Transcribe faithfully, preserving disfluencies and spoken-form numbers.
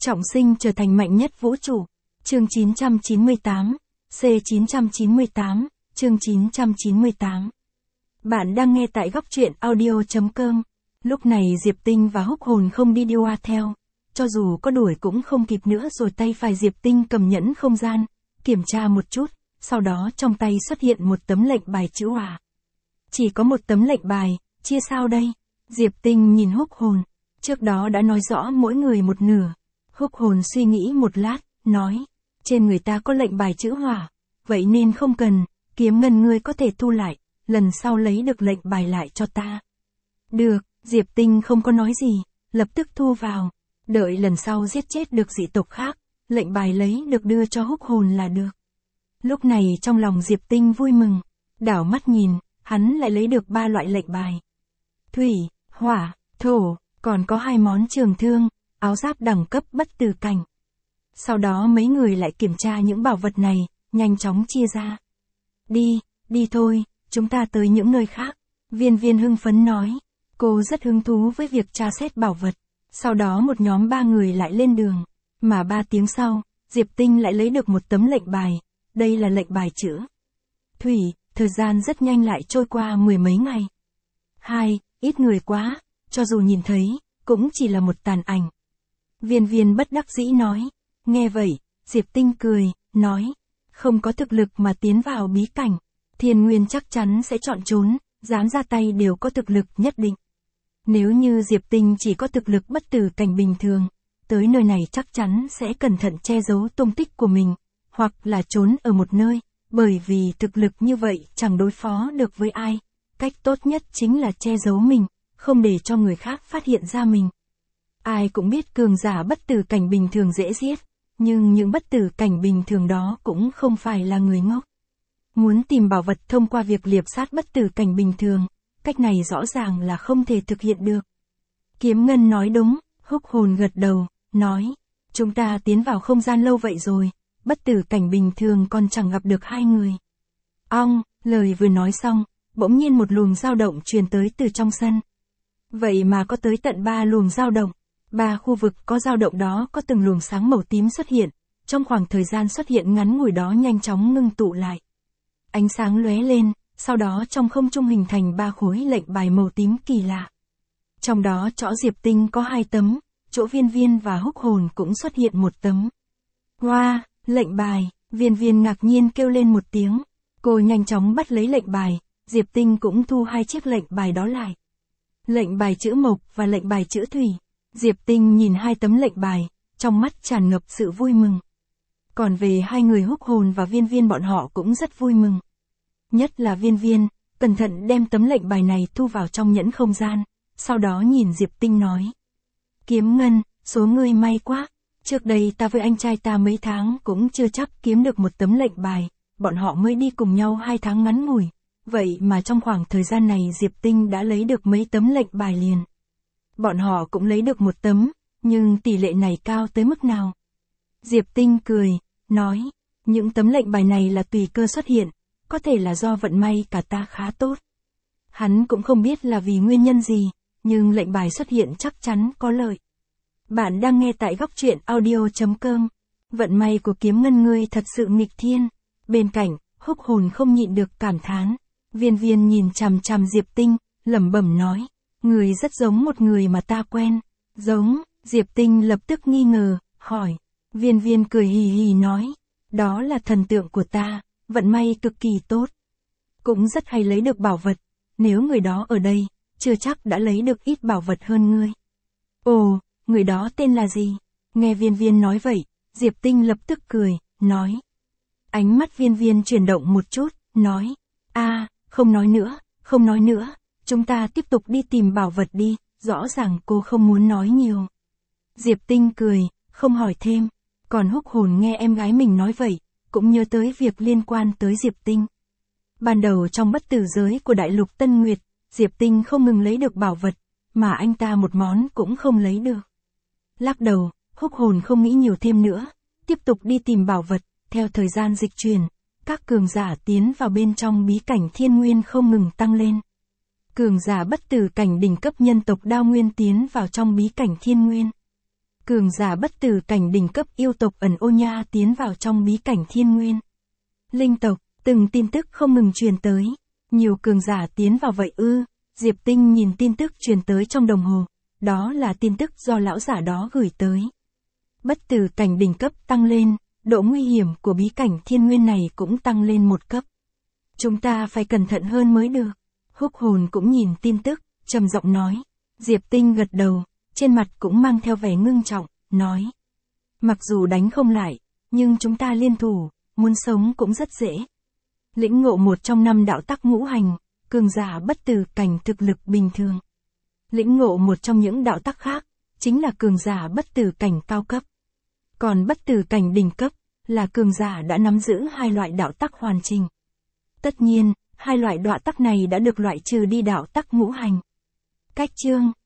Trọng sinh trở thành mạnh nhất vũ trụ. Chương chín trăm chín mươi tám, C chín trăm chín mươi tám, chương chín trăm chín mươi tám. Bạn đang nghe tại góc truyện audio chấm com. Lúc này Diệp Tinh và Húc Hồn không đi đua theo. Cho dù có đuổi cũng không kịp nữa rồi, tay phải Diệp Tinh cầm nhẫn không gian, kiểm tra một chút, sau đó trong tay xuất hiện một tấm lệnh bài chữ hỏa. Chỉ có một tấm lệnh bài, chia sao đây? Diệp Tinh nhìn Húc Hồn, trước đó đã nói rõ mỗi người một nửa. Húc Hồn suy nghĩ một lát, nói, trên người ta có lệnh bài chữ hỏa, vậy nên không cần, Kiếm Ngân ngươi có thể thu lại, lần sau lấy được lệnh bài lại cho ta. Được, Diệp Tinh không có nói gì, lập tức thu vào, đợi lần sau giết chết được dị tộc khác, lệnh bài lấy được đưa cho Húc Hồn là được. Lúc này trong lòng Diệp Tinh vui mừng, đảo mắt nhìn, hắn lại lấy được ba loại lệnh bài. Thủy, hỏa, thổ, còn có hai món trường thương, áo giáp đẳng cấp bất tử cảnh. Sau đó mấy người lại kiểm tra những bảo vật này, nhanh chóng chia ra. Đi, đi thôi, chúng ta tới những nơi khác. Viên Viên hưng phấn nói, cô rất hứng thú với việc tra xét bảo vật. Sau đó một nhóm ba người lại lên đường, mà ba tiếng sau, Diệp Tinh lại lấy được một tấm lệnh bài, đây là lệnh bài chữ Thủy, thời gian rất nhanh lại trôi qua mười mấy ngày. Hai, ít người quá, cho dù nhìn thấy, cũng chỉ là một tàn ảnh. Viên Viên bất đắc dĩ nói, nghe vậy, Diệp Tinh cười, nói, không có thực lực mà tiến vào bí cảnh, Thiên Nguyên chắc chắn sẽ chọn trốn, dám ra tay đều có thực lực nhất định. Nếu như Diệp Tinh chỉ có thực lực bất tử cảnh bình thường, tới nơi này chắc chắn sẽ cẩn thận che giấu tung tích của mình, hoặc là trốn ở một nơi, bởi vì thực lực như vậy chẳng đối phó được với ai. Cách tốt nhất chính là che giấu mình, không để cho người khác phát hiện ra mình. Ai cũng biết cường giả bất tử cảnh bình thường dễ giết, nhưng những bất tử cảnh bình thường đó cũng không phải là người ngốc. Muốn tìm bảo vật thông qua việc liệp sát bất tử cảnh bình thường, cách này rõ ràng là không thể thực hiện được. Kiếm Ngân nói đúng, Húc Hồn gật đầu, nói, chúng ta tiến vào không gian lâu vậy rồi, bất tử cảnh bình thường còn chẳng gặp được hai người. Ong, lời vừa nói xong, bỗng nhiên một luồng dao động truyền tới từ trong sân. Vậy mà có tới tận ba luồng dao động. Ba khu vực có dao động đó có từng luồng sáng màu tím xuất hiện, trong khoảng thời gian xuất hiện ngắn ngủi đó nhanh chóng ngưng tụ lại. Ánh sáng lóe lên, sau đó trong không trung hình thành ba khối lệnh bài màu tím kỳ lạ. Trong đó chỗ Diệp Tinh có hai tấm, chỗ Viên Viên và Húc Hồn cũng xuất hiện một tấm. Wow, lệnh bài, Viên Viên ngạc nhiên kêu lên một tiếng. Cô nhanh chóng bắt lấy lệnh bài, Diệp Tinh cũng thu hai chiếc lệnh bài đó lại. Lệnh bài chữ mộc và lệnh bài chữ thủy. Diệp Tinh nhìn hai tấm lệnh bài, trong mắt tràn ngập sự vui mừng. Còn về hai người Húc Hồn và Viên Viên bọn họ cũng rất vui mừng. Nhất là Viên Viên, cẩn thận đem tấm lệnh bài này thu vào trong nhẫn không gian, sau đó nhìn Diệp Tinh nói. Kiếm Ngân, số ngươi may quá, trước đây ta với anh trai ta mấy tháng cũng chưa chắc kiếm được một tấm lệnh bài, bọn họ mới đi cùng nhau hai tháng ngắn ngủi, vậy mà trong khoảng thời gian này Diệp Tinh đã lấy được mấy tấm lệnh bài liền. Bọn họ cũng lấy được một tấm, nhưng tỷ lệ này cao tới mức nào? Diệp Tinh cười, nói, những tấm lệnh bài này là tùy cơ xuất hiện, có thể là do vận may cả ta khá tốt. Hắn cũng không biết là vì nguyên nhân gì, nhưng lệnh bài xuất hiện chắc chắn có lợi. Bạn đang nghe tại góc truyện audio chấm com. Vận may của Kiếm Ngân ngươi thật sự nghịch thiên. Bên cạnh, Húc Hồn không nhịn được cảm thán. Viên Viên nhìn chằm chằm Diệp Tinh, lẩm bẩm nói, người rất giống một người mà ta quen. Giống, Diệp Tinh lập tức nghi ngờ, hỏi. Viên Viên cười hì hì nói, đó là thần tượng của ta, vận may cực kỳ tốt. Cũng rất hay lấy được bảo vật, nếu người đó ở đây, chưa chắc đã lấy được ít bảo vật hơn ngươi. Ồ, người đó tên là gì? Nghe Viên Viên nói vậy, Diệp Tinh lập tức cười, nói. Ánh mắt Viên Viên chuyển động một chút, nói, a, à, không nói nữa, không nói nữa, chúng ta tiếp tục đi tìm bảo vật đi, rõ ràng cô không muốn nói nhiều. Diệp Tinh cười, không hỏi thêm, còn Húc Hồn nghe em gái mình nói vậy, cũng nhớ tới việc liên quan tới Diệp Tinh. Ban đầu trong bất tử giới của đại lục Tân Nguyệt, Diệp Tinh không ngừng lấy được bảo vật, mà anh ta một món cũng không lấy được. Lắc đầu, Húc Hồn không nghĩ nhiều thêm nữa, tiếp tục đi tìm bảo vật, theo thời gian dịch chuyển, các cường giả tiến vào bên trong bí cảnh Thiên Nguyên không ngừng tăng lên. Cường giả bất tử cảnh đỉnh cấp nhân tộc Đao Nguyên tiến vào trong bí cảnh Thiên Nguyên. Cường giả bất tử cảnh đỉnh cấp yêu tộc ẩn ô nha tiến vào trong bí cảnh thiên nguyên. Linh tộc, từng tin tức không ngừng truyền tới. Nhiều cường giả tiến vào vậy ư? Diệp Tinh nhìn tin tức truyền tới trong đồng hồ. Đó là tin tức do lão giả đó gửi tới. Bất tử cảnh đỉnh cấp tăng lên, độ nguy hiểm của bí cảnh thiên nguyên này cũng tăng lên một cấp. Chúng ta phải cẩn thận hơn mới được. Húc hồn cũng nhìn tin tức, trầm giọng nói. Diệp Tinh gật đầu, trên mặt cũng mang theo vẻ ngưng trọng, nói. Mặc dù đánh không lại, nhưng chúng ta liên thủ, muốn sống cũng rất dễ. Lĩnh ngộ một trong năm đạo tắc ngũ hành, cường giả bất tử cảnh thực lực bình thường. Lĩnh ngộ một trong những đạo tắc khác, chính là cường giả bất tử cảnh cao cấp. Còn bất tử cảnh đỉnh cấp, là cường giả đã nắm giữ hai loại đạo tắc hoàn chỉnh. Tất nhiên, hai loại đạo tắc này đã được loại trừ đi đạo tắc ngũ hành. Cách chương